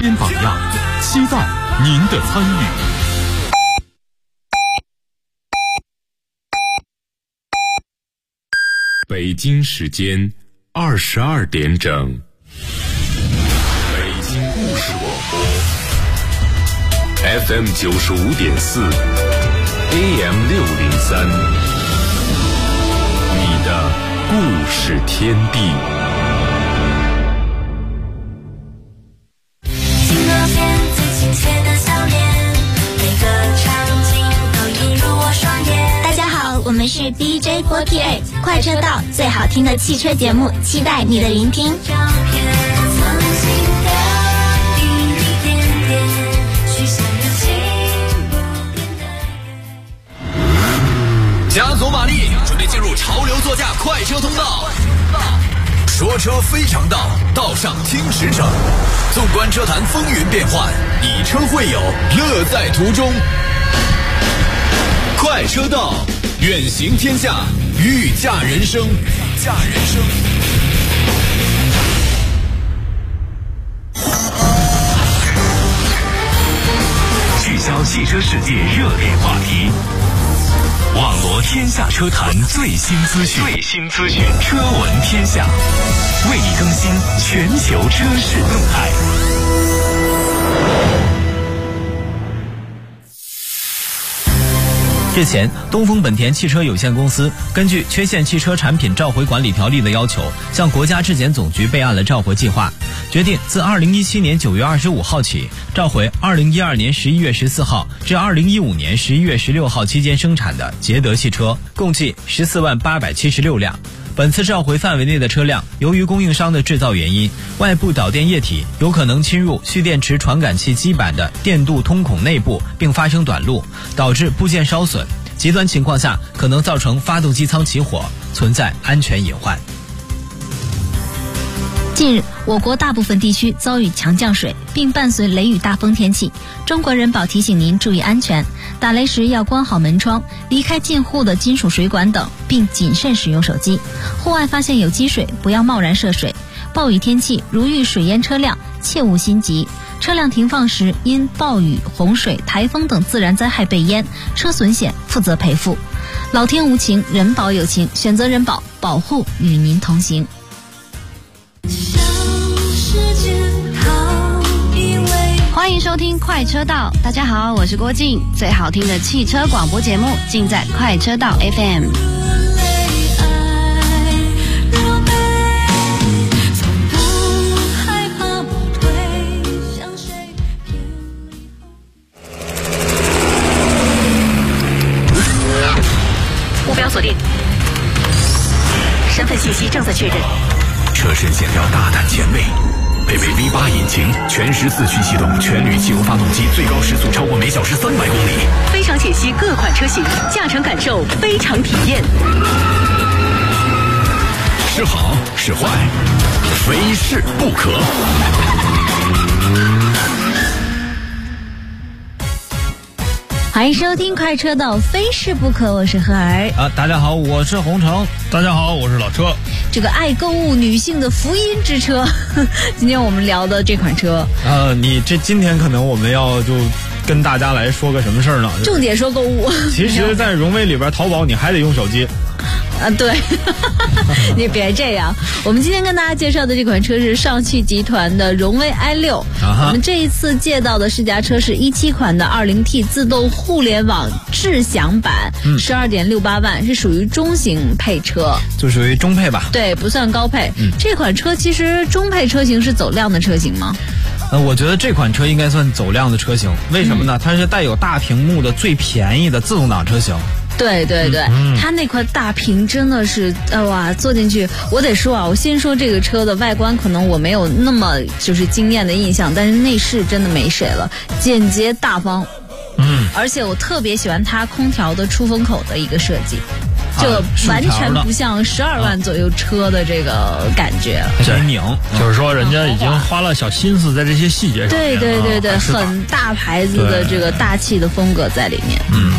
边榜样，期待您的参与。北京时间22点整，北京故事广播 FM 95.4 AM 603，你的故事天地。 金额片最亲切的笑脸，每个场景都映入我双眼。 大家好，我们是 DJ48 快车道，最好听的汽车节目，期待你的聆听。 照片曾经的一点点，许下了情不变的约。 加足马力，准备进入潮流座驾快车通道。说车非常道，道上听实诚。纵观车坛风云变幻，以车会友，乐在途中。快车道，远行天下，御驾人生。 聚焦汽车世界热点话题，网罗天下车坛最新资讯，车闻天下，为你更新全球车市动态。 日前，东风本田汽车有限公司根据缺陷汽车产品召回管理条例的要求，向国家质检总局备案了召回计划，决定自2017年9月25号起，召回2012年11月14号至2015年11月16号期间生产的捷德汽车，共计14.876辆。本次召回范围内的车辆，由于供应商的制造原因，外部导电液体有可能侵入蓄电池传感器基板的电镀通孔内部，并发生短路，导致部件烧损，极端情况下可能造成发动机舱起火，存在安全隐患。 近日，我国大部分地区遭遇强降水，并伴随雷雨大风天气。中国人保提醒您注意安全，打雷时要关好门窗，离开近户的金属水管等，并谨慎使用手机。户外发现有积水，不要贸然涉水。暴雨天气如遇水淹车辆，切勿心急。车辆停放时因暴雨、洪水、台风等自然灾害被淹，车损险负责赔付。老天无情，人保有情，选择人保，保护与您同行。 欢迎收听快车道，大家好，我是郭靖，最好听的汽车广播节目尽在快车道 FM。 目标锁定，身份信息正在确认。 车身线条大胆前卫，配备 V8 引擎，全时4驱系统，全铝汽油发动机，最高时速超过每小时300公里。 非常解析各款车型，驾乘感受非常体验。 是好是坏，非试不可。 欢迎收听快车道，非试不可，我是何儿。 大家好，我是洪城。 大家好，我是老车。 这个爱购物女性的福音之车，今天我们聊的这款车， 今天可能我们要就跟大家来说个什么事儿呢？ 重点说购物。 其实，在荣威里边，淘宝你还得用手机。 对，你别这样。我们今天跟大家介绍的这款车是上汽集团的荣威 i6。我们这一次借到的试驾车是17款的 2.0T 自动互联网智享版，12.68万，是属于中型配车， 就属于中配吧？ 对，不算高配。这款车其实中配车型是走量的车型吗？ 我觉得这款车应该算走量的车型，为什么呢？它是带有大屏幕的最便宜的自动挡车型。 对对对，它那块大屏真的是哇，坐进去我得说啊，我先说这个车的外观，可能我没有那么就是惊艳的印象，但是内饰真的没谁了，简洁大方。而且我特别喜欢它空调的出风口的一个设计。就完全不像12万左右车的这个感觉， 真拧，就是说人家已经花了小心思在这些细节上面。 对对对对，很大牌子的这个大气的风格在里面。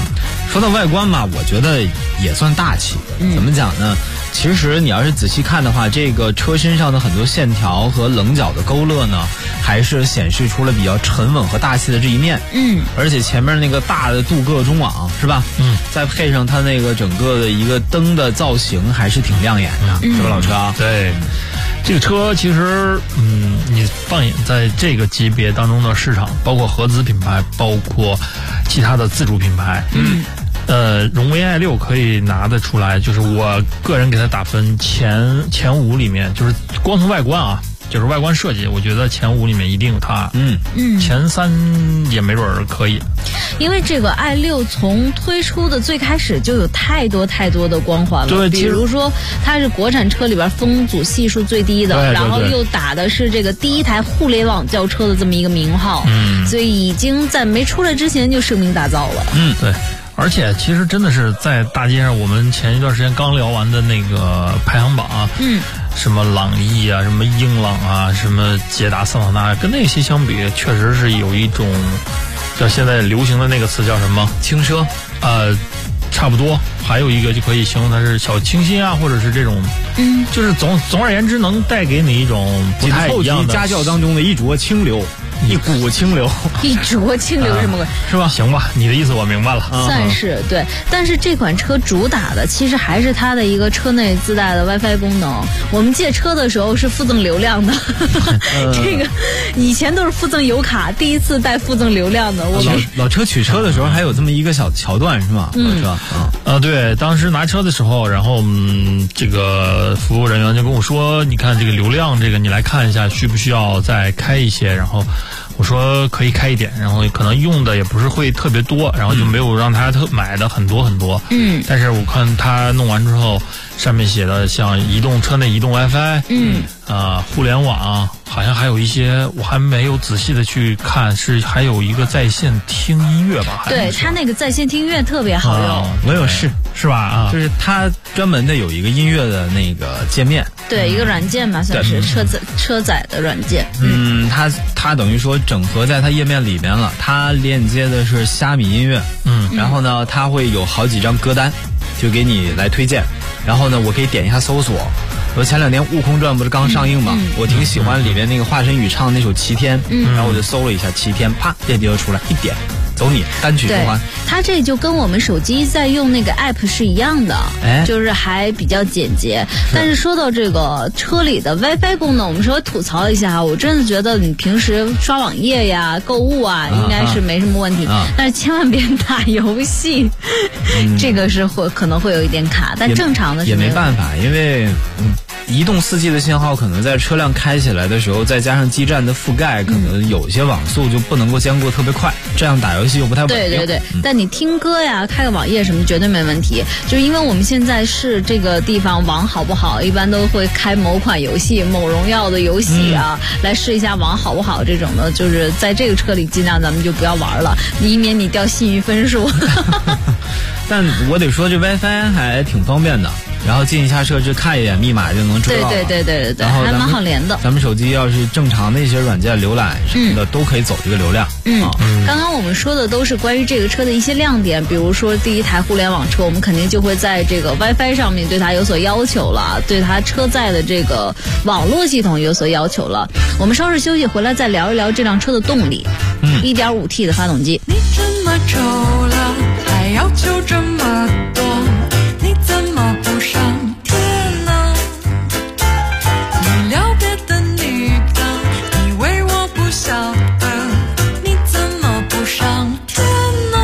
说到外观嘛，我觉得也算大气。怎么讲呢？其实你要是仔细看的话，这个车身上的很多线条和棱角的勾勒呢，还是显示出了比较沉稳和大气的这一面。而且前面那个大的镀铬中网是吧？再配上它那个整个的一个灯的造型，还是挺亮眼的，是吧，老车啊？ 对。这个车其实，你放眼在这个级别当中的市场，包括合资品牌，包括其他的自主品牌，荣威 i6 可以拿得出来，就是我个人给它打分前5里面，就是光从外观啊，就是外观设计，我觉得前5里面一定有它，前3也没准儿可以。 因为这个 i6 从推出的最开始就有太多的光环了， 对， 比如说它是国产车里边风阻系数最低的，然后又打的是这个第一台互联网轿车的这么一个名号，所以已经在没出来之前就声名大噪了。 对。而且其实真的是在大街上，我们前一段时间刚聊完的那个排行榜啊，什么朗逸啊，什么英朗啊，什么捷达、桑塔纳，跟那些相比，确实是有一种叫现在流行的那个词叫什么轻奢， 差不多。还有一个就可以形容它是小清新啊，或者是这种，就是总而言之，能带给你一种不太一样的家教当中的一浊清流。一股清流， 一浊清流什么鬼？ 是吧？行吧，你的意思我明白了。 算是对，但是这款车主打的其实还是它的一个车内自带的 WiFi 功能。我们借车的时候是附赠流量的，这个以前都是附赠油卡，第一次带附赠流量的。 老车取车的时候还有这么一个小桥段是吗？老车对，当时拿车的时候，然后这个服务人员就跟我说，你看这个流量，这个你来看一下，需不需要再开一些？然后我说可以开一点，然后可能用的也不是会特别多，然后就没有让他买的很多，但是我看他弄完之后，上面写的像车内移动 WiFi，互联网，好像还有一些我还没有仔细的去看，还有一个在线听音乐吧？ 对，他那个在线听音乐特别好用， 我有试是吧？ 就是他专门的有一个音乐的那个界面， 对，一个软件嘛，算是车载的软件。 它等于说整合在它页面里面了，它链接的是虾米音乐，然后呢，它会有好几张歌单，就给你来推荐，然后呢，我可以点一下搜索。我前2天《悟空传》不是刚上映嘛，我挺喜欢里面那个华晨宇唱那首《齐天》，然后我就搜了一下《齐天》，啪，链接就出来，一点。走你单曲循环， 它这就跟我们手机在用那个 app 是一样的，就是还比较简洁。但是说到这个车里的 WiFi 功能，我们稍微吐槽一下，我真的觉得你平时刷网页呀、购物啊，应该是没什么问题，但是千万别打游戏，这个是可能会有一点卡，但正常的是也没办法，因为移动4G 的信号可能在车辆开起来的时候，再加上基站的覆盖，可能有些网速就不能够兼顾特别快，这样打游戏又不太稳定。 对，但你听歌呀、开个网页什么绝对没问题。就是因为我们现在是这个地方网好不好，一般都会开某款游戏、某荣耀的游戏啊，来试一下网好不好。这种的，就是在这个车里尽量咱们就不要玩了，以免你掉信誉分数。 但我得说，这 WiFi 还挺方便的。然后进一下设置看一眼密码就能知道了。 对， 然后还蛮好连的。 咱们手机要是正常的一些软件浏览什么的，都可以走这个流量。 刚刚我们说的都是关于这个车的一些亮点，比如说第一台互联网车，我们肯定就会在这个 WiFi 上面对它有所要求了，对它车载的这个网络系统有所要求了。我们稍事休息回来再聊一聊这辆车的动力。1.5T 的发动机。 你这么丑了，还要求这么多，你怎么不上天呢？你聊别的女的，以为我不晓得，你怎么不上天呢？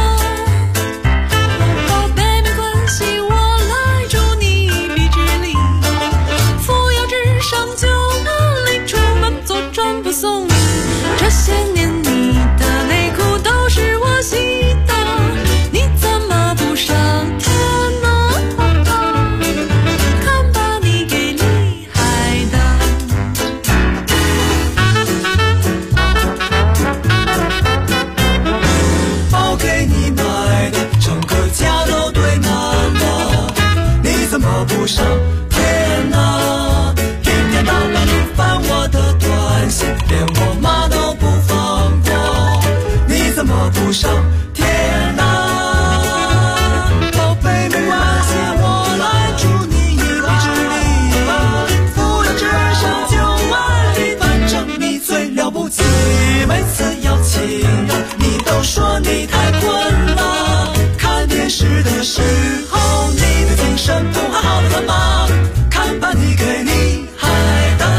宝贝没关系，我来助你一臂之力，扶摇直上就哪里出门左转不送你，这些年你的内裤都是我洗的，你怎么不上天呢？看把你给厉害的。 包给你买的，整个家都堆满了，你怎么不上天呢？天天到晚你翻我的短信，连我妈都不放过，你怎么不上天呢？ 你太困了。看电视的时候，你的精神不好好的吗？看吧，你给你害的。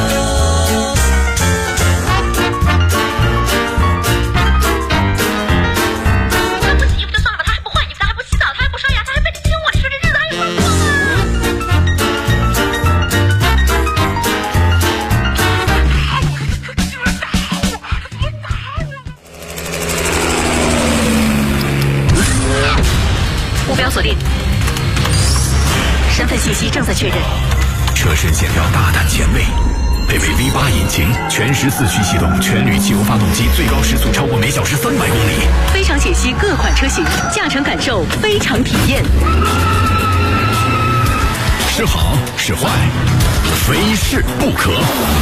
目标锁定，身份信息正在确认。 车身线条大胆前卫，配备 V8 引擎，全时4驱系统，全铝汽油发动机，最高时速超过每小时300公里。 非常解析各款车型，驾乘感受，非常体验。 是好是坏，非试不可。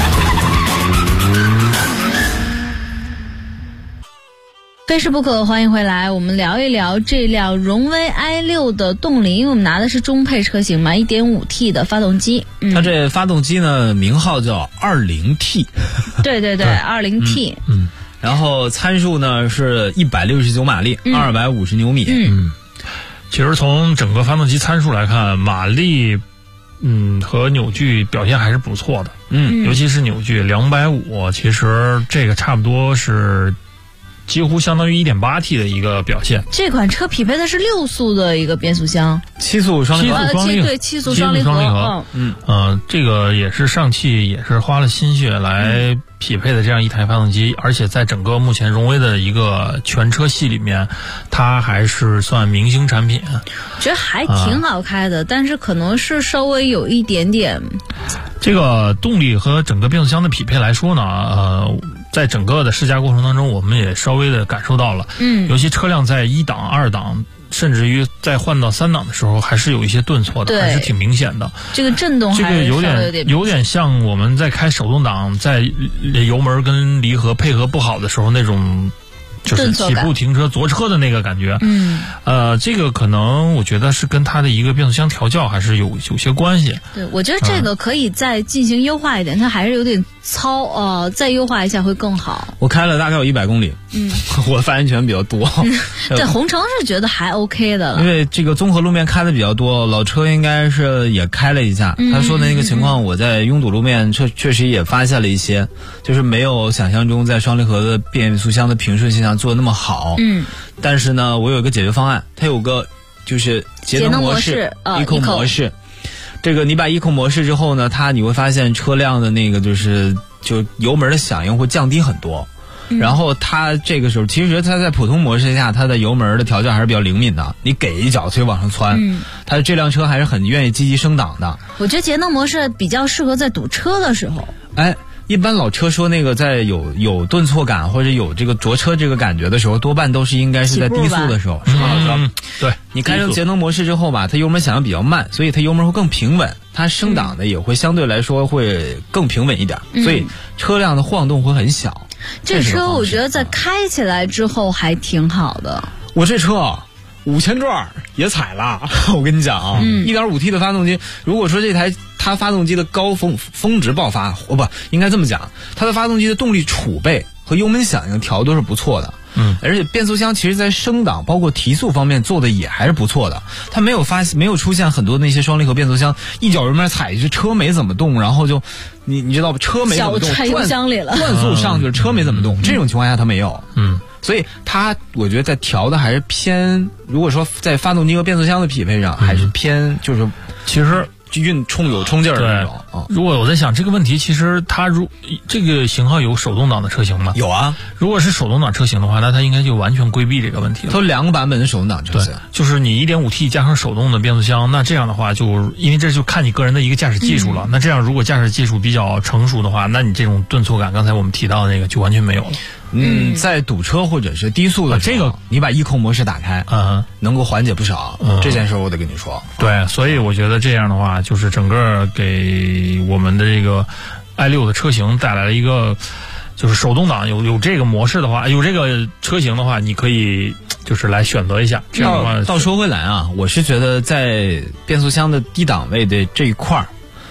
非试不可，欢迎回来。我们聊一聊这辆荣威 i6 的动力，因为我们拿的是中配车型嘛， 1.5T 的发动机。 它这发动机呢，名号叫 20T。 对对对，20T。 然后参数呢是169马力，250牛米。 其实从整个发动机参数来看，马力和扭矩表现还是不错的。尤其是扭矩250，其实这个差不多是几乎相当于 1.8T 的一个表现。 这款车匹配的是6速的一个变速箱 ，7速双离合， 对，7速双离合。 这个也是上汽也是花了心血来匹配的这样一台发动机，而且在整个目前荣威的一个全车系里面，它还是算明星产品。 觉得还挺好开的，但是可能是稍微有一点点。 这个动力和整个变速箱的匹配来说呢，在整个的试驾过程当中，我们也稍微的感受到了，尤其车辆在1档、2档，甚至于在换到3档的时候，还是有一些顿挫的，还是挺明显的。 这个震动还是有点像我们在开手动挡，在油门跟离合配合不好的时候那种。就是起步停车泊车的那个感觉。这个可能我觉得是跟它的一个变速箱调教还是有些关系。 对，我觉得这个可以再进行优化一点，它还是有点糙，再优化一下会更好。 我开了大概有100公里，我发言权比较多。 对，红城是觉得还 OK 的了， 因为这个综合路面开的比较多，老车应该是也开了一下。他说的那个情况，我在拥堵路面确实也发现了一些，就是没有想象中在双离合的变速箱的平顺性上做的那么好。但是呢，我有一个解决方案，它有个就是节能模式，Eco 模式。这个你把 Eco 模式之后呢，你会发现车辆的那个就油门的响应会降低很多。然后它这个时候，其实它在普通模式下，它的油门的调教还是比较灵敏的，你给一脚就往上窜。它这辆车还是很愿意积极升档的。 我觉得节能模式比较适合在堵车的时候。 一般老车说那个在有顿挫感或者有这个着车这个感觉的时候，多半都是应该是在低速的时候，是吗，老车？ 对， 你开成节能模式之后吧，它油门响应比较慢，所以它油门会更平稳，它升档的也会相对来说会更平稳一点，所以车辆的晃动会很小。 这车我觉得在开起来之后还挺好的。 我这车5000转也踩了，我跟你讲啊，1.5T 的发动机，如果说这台它发动机的高峰值爆发，应该这么讲，它的发动机的动力储备和油门响应调都是不错的。而且变速箱其实在升档包括提速方面做的也还是不错的，它没有出现很多那些双离合变速箱一脚油门踩下去，车没怎么动，然后就你知道吧，车没怎么动， 小油箱里了， 转速上去了，车没怎么动，这种情况下它没有。所以我觉得在调的还是偏，如果说在发动机和变速箱的匹配上，还是偏就是其实有冲劲儿的那种。 如果我在想这个问题，其实这个型号有手动挡的车型吗？ 有啊。 如果是手动挡车型的话，那它应该就完全规避这个问题了。 它有2个版本的手动挡车型， 就是你 1.5T 加上手动的变速箱，那这样的话因为这就看你个人的一个驾驶技术了。那这样如果驾驶技术比较成熟的话，那你这种顿挫感，刚才我们提到的那个就完全没有了。 在堵车或者是低速的时候，这个你把 Eco 模式打开，能够缓解不少。这件事我得跟你说。 对，所以我觉得这样的话，就是整个给我们的这个 i6 的车型带来了一个，就是手动挡有这个模式的话，有这个车型的话，你可以就是来选择一下。这样的话， 倒说回来啊，我是觉得在变速箱的低档位的这一块儿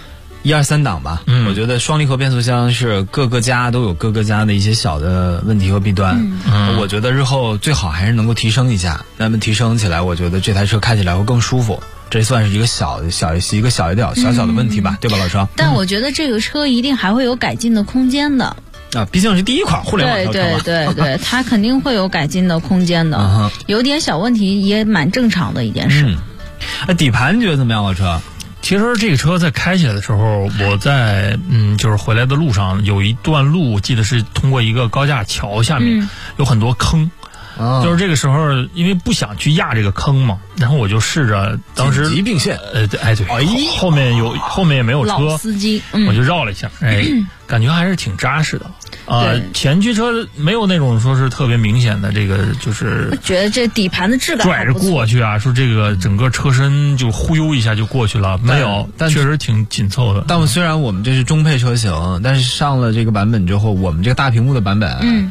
1、2、3档吧。我觉得双离合变速箱是各个家都有各个家的一些小的问题和弊端。我觉得日后最好还是能够提升一下，那么提升起来，我觉得这台车开起来会更舒服。这算是一个小的问题吧，对吧，老张？ 但我觉得这个车一定还会有改进的空间的。 毕竟是第一款互联网轿车嘛。 对，它肯定会有改进的空间的。有点小问题也蛮正常的一件事。 底盘觉得怎么样？老车？ 其实这个车在开起来的时候，我在就是回来的路上有一段路，我记得是通过一个高架桥下面，有很多坑。就是这个时候，因为不想去压这个坑嘛，然后我就试着当时紧急并线， 对，后面也没有车， 老司机， 我就绕了一下，感觉还是挺扎实的。前驱车没有那种说是特别明显的这个，就是我觉得这底盘的质感拽着过去啊，说这个整个车身就忽悠一下就过去了，没有，但确实挺紧凑的。 但虽然我们这是中配车型，但是上了这个版本之后，我们这个大屏幕的版本，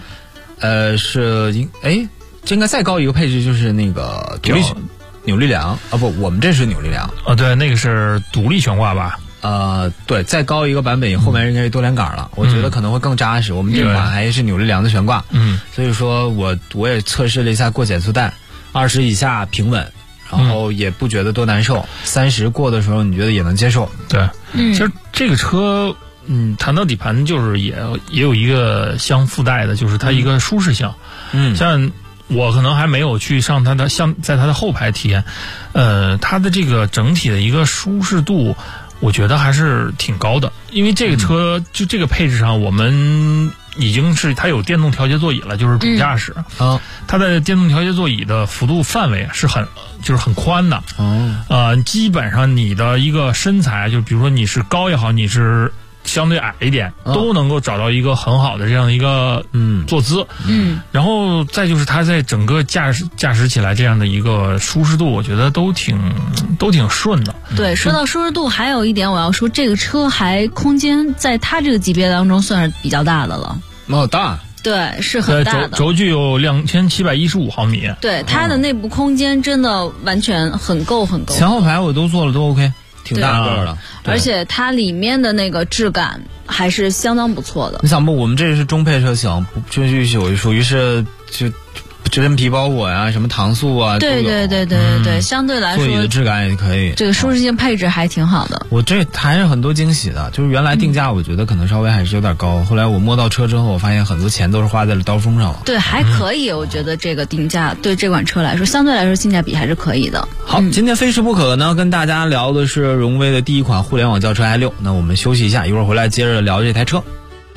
这应该再高一个配置，就是那个独立扭力梁我们这是扭力梁对，那个是独立悬挂吧？ 对，再高一个版本，后面应该是多连杆了，我觉得可能会更扎实。我们这款还是扭力梁的悬挂，所以说我也测试了一下过减速带，20以下平稳，然后也不觉得多难受，30过的时候你觉得也能接受。 对，其实这个车。谈到底盘，就是也有一个相附带的，就是它一个舒适性。像我可能还没有去上在它的后排体验，它的这个整体的一个舒适度，我觉得还是挺高的。因为这个车就这个配置上，我们已经是它有电动调节座椅了，就是主驾驶。它的电动调节座椅的幅度范围是很宽的。基本上你的一个身材，就比如说你是高也好，你是相对矮一点，都能够找到一个很好的这样的一个坐姿。然后再就是它在整个驾驶起来这样的一个舒适度，我觉得都挺顺的。 对，说到舒适度，还有一点我要说，这个车还空间在它这个级别当中算是比较大的了。 大。 对，是很大的。 轴距有2715毫米。 对，它的内部空间真的完全很够。 前后排我都做了，都 OK。挺大个的， 而且它里面的那个质感还是相当不错的。 你想不，我们这是中配车型，就属于是真皮包裹呀，什么搪塑啊， 对，相对来说座椅的质感也可以， 这个舒适性配置还挺好的。 我这还是很多惊喜的，就是原来定价我觉得可能稍微还是有点高，后来我摸到车之后，我发现很多钱都是花在了刀锋上了。 对，还可以，我觉得这个定价对这款车来说，相对来说性价比还是可以的。 好，今天非试不可呢，跟大家聊的是荣威的第一款互联网轿车 i6。那我们休息一下，一会儿回来接着聊这台车。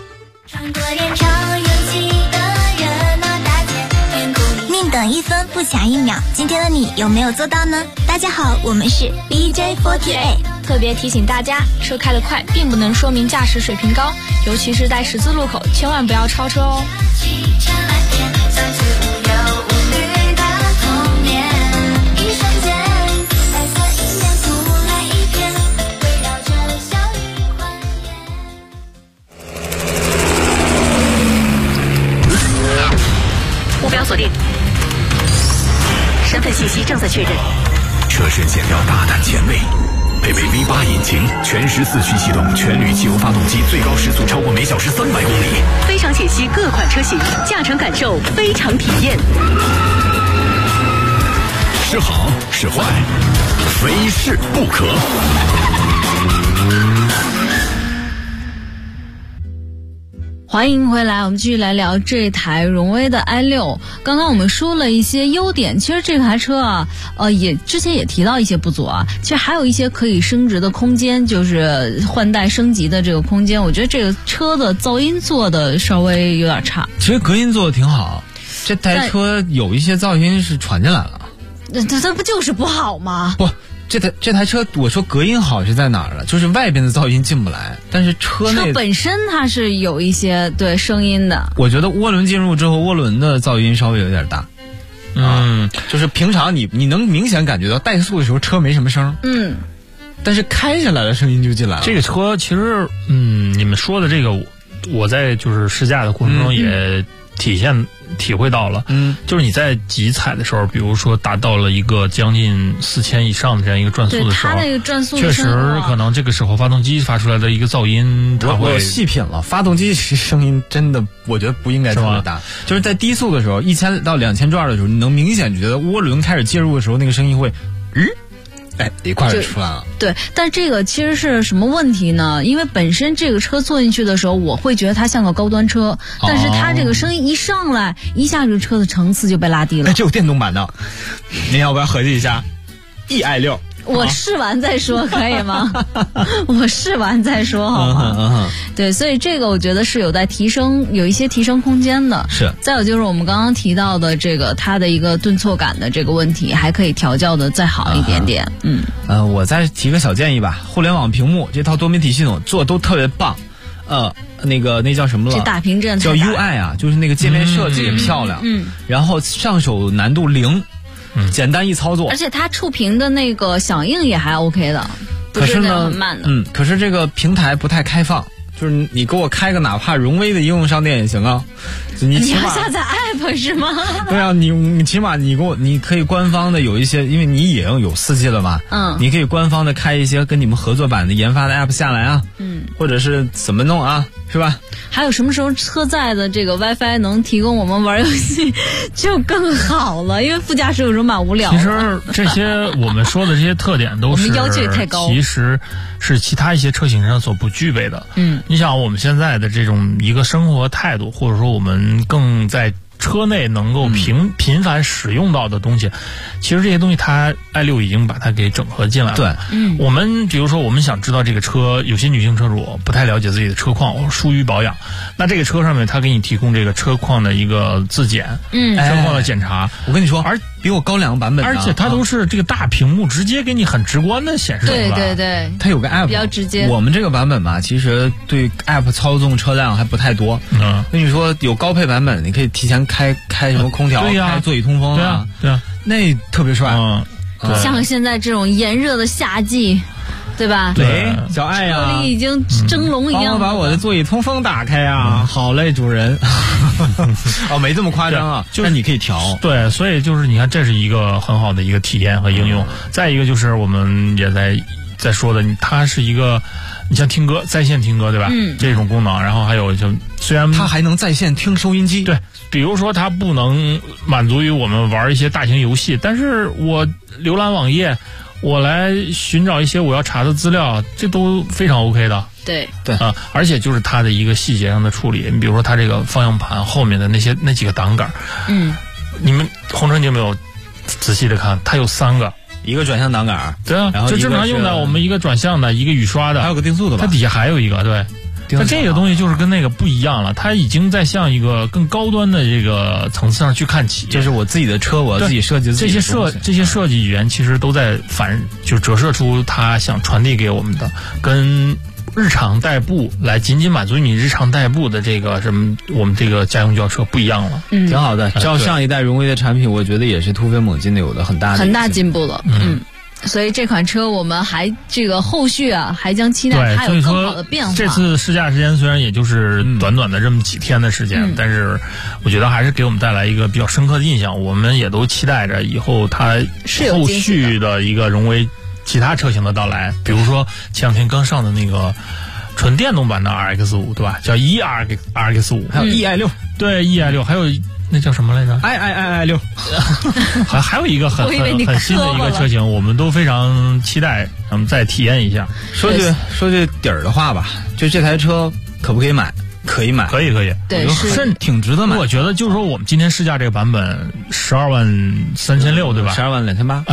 等1分不抢1秒，今天的你有没有做到呢？大家好，我们是 BJ48， 特别提醒大家，车开得快并不能说明驾驶水平高，尤其是在十字路口，千万不要超车哦。 目标锁定，身份信息正在确认。 车身线条大胆前卫，配备 V8 引擎，全时4驱系统，全铝汽油发动机，最高时速超过每小时300公里。 非常解析各款车型，驾乘感受非常体验。 是好是坏，非试不可。 欢迎回来，我们继续来聊这台荣威的 i6。刚刚我们说了一些优点，其实这台车啊，也之前也提到一些不足啊，其实还有一些可以升值的空间，就是换代升级的这个空间。我觉得这个车的噪音做的稍微有点差。 其实隔音做的挺好，这台车有一些噪音是传进来了。 这不就是不好吗？ 不。这台车，我说隔音好是在哪儿了？就是外边的噪音进不来，但是车本身它是有一些对声音的。 我觉得涡轮进入之后，涡轮的噪音稍微有点大。就是平常你能明显感觉到怠速的时候车没什么声，但是开下来的声音就进来了。 这个车其实，你们说的这个，我在就是试驾的过程中也体会到了，就是你在急踩的时候，比如说达到了一个将近4000以上的这样一个转速的时候， 它那个转速确实可能这个时候发动机发出来的一个噪音，它会我细品了，发动机声音真的，我觉得不应该特别大，就是在低速的时候，1000到2000转的时候，你能明显觉得涡轮开始介入的时候，那个声音会，一块儿出来了。 对，但这个其实是什么问题呢？因为本身这个车坐进去的时候，我会觉得它像个高端车，但是它这个声音一上来，一下这个车的层次就被拉低了。 这有电动版的，您要不要合计一下 ？EI6。 我试完再说可以吗？我试完再说好吗？对，所以这个我觉得是有待提升，有一些提升空间的。 是。 再有就是我们刚刚提到的这个它的一个顿挫感的这个问题，还可以调教的再好一点点。 我再提个小建议吧，互联网屏幕这套多媒体系统做都特别棒。那叫什么了？ 这大屏真的叫 UI 啊，就是那个界面设计也漂亮。然后上手难度0。简单易操作， 而且它触屏的那个响应也还 OK 的， 可是呢， 很慢的。 可是这个平台不太开放，就是你给我开个哪怕荣威的应用商店也行啊。你要下载 app 是吗？ 对啊，你起码你可以官方的有一些，因为你也有4G了嘛，你可以官方的开一些跟你们合作版的研发的 app 下来啊，或者是怎么弄啊，是吧？ 还有什么时候车载的这个 WiFi 能提供我们玩游戏就更好了，因为副驾驶有时候蛮无聊的。 其实这些我们说的这些特点都是我们要求也太高， 其实是其他一些车型上所不具备的。你想我们现在的这种一个生活态度，或者说我们更在车内能够频繁使用到的东西，其实这些东西它i6已经把它给整合进来了。 对， 我们比如说我们想知道这个车，有些女性车主不太了解自己的车况，疏于保养，那这个车上面它给你提供这个车况的一个自检，车况的检查。 我跟你说，比我高2个版本， 而且它都是这个大屏幕直接给你很直观的显示出来。 对， 它有个 app 比较直接。 我们这个版本嘛，其实对 app 操纵车辆还不太多。跟你说有高配版本，你可以提前开什么空调，开座椅通风啊， 对啊， 那特别帅。 像现在这种炎热的夏季，对吧？ 对，小爱呀， 车里已经蒸笼一样。 帮我把我的座椅通风打开啊！好嘞，主人。没这么夸张啊， 就是你可以调。 对，所以就是你看，这是一个很好的一个体验和应用。再一个就是我们也在说的，它是一个，你像听歌在线听歌，对吧？这种功能，然后还有就虽然它还能在线听收音机， 对，比如说它不能满足于我们玩一些大型游戏，但是我浏览网页，我来寻找一些我要查的资料，这都非常 OK 的。 对啊，而且就是它的一个细节上的处理，你比如说它这个方向盘后面的那几个档杆，你们红尘有没有仔细的看？它有3个。 一个转向档杆， 对啊，就正常用的，我们一个转向的，一个雨刷的， 还有个定速的吧？ 它底下还有一个，对。那这个东西就是跟那个不一样了，它已经在向一个更高端的这个层次上去看齐。 这是我自己的车，我要自己设计。 这些设计语言其实都在就折射出它想传递给我们的，跟日常代步来仅仅满足你日常代步的这个什么我们这个家用轿车不一样了。 挺好的。照上一代荣威的产品，我觉得也是突飞猛进的，有的很大进步了。所以这款车我们还这个后续啊，还将期待它有更好的变化。 这次试驾时间虽然也就是短短的这么几天的时间，但是我觉得还是给我们带来一个比较深刻的印象。我们也都期待着以后它后续的一个荣威其他车型的到来，比如说前两天刚上的那个纯电动版的 RX5， 对吧？叫 RX5， 还有 EI6， 对 EI6， 还有那叫什么来着 ？i6， 还有一个很新的一个车型，我们都非常期待，咱们再体验一下。 说句底儿的话吧，就这台车可不可以买？可以买， 可以， 对， 是挺值得买。 我觉得就是说，我们今天试驾这个版本12.36万，对吧 ？12.28万啊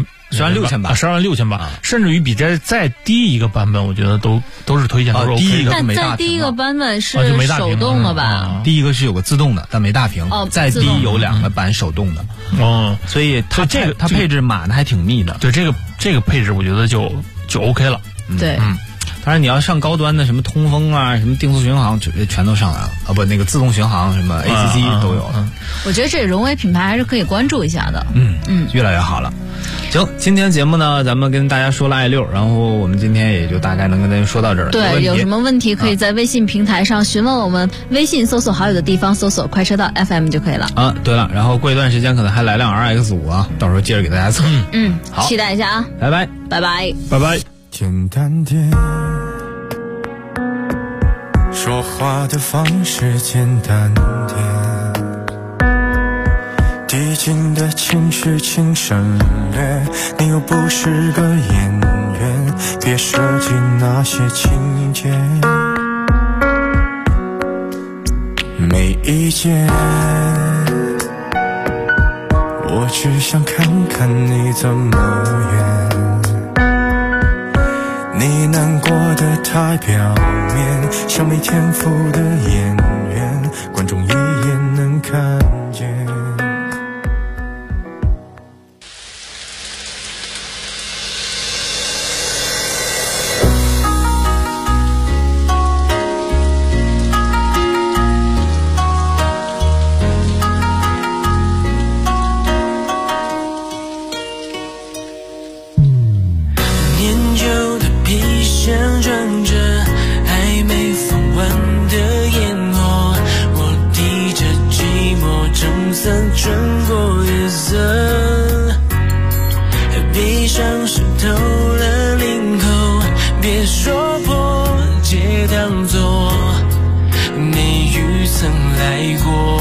，12.68万，甚至于比这再低一个版本，我觉得都是推荐，都是 OK 的。 但再低一个版本是手动了吧？ 第一个是有个自动的，但没大屏。再低有2个版手动的。所以它配置码的还挺密的。 对，这个配置我觉得就 OK 了。 对。 当然，你要上高端的什么通风啊，什么定速巡航，全都上来了啊！不，那个自动巡航什么 ACC 都有了。 我觉得这荣威品牌还是可以关注一下的。 越来越好了。 行，今天节目呢，咱们跟大家说了爱六，然后我们今天也就大概能跟大家说到这儿。 对，有什么问题可以在微信平台上询问我们，微信搜索好友的地方搜索快车道 FM 就可以了。 啊，对了，然后过一段时间可能还来辆 RX5 啊，到时候接着给大家测。 好，期待一下啊， 拜拜， 拜拜， 拜拜。 简单点，说话的方式简单点，递进的情绪请省略，你又不是个演员，别设计那些情节。没意见，我只想看看你怎么演，你难过的太表面，像没天赋的演员，观众一眼能看见。 曾来过。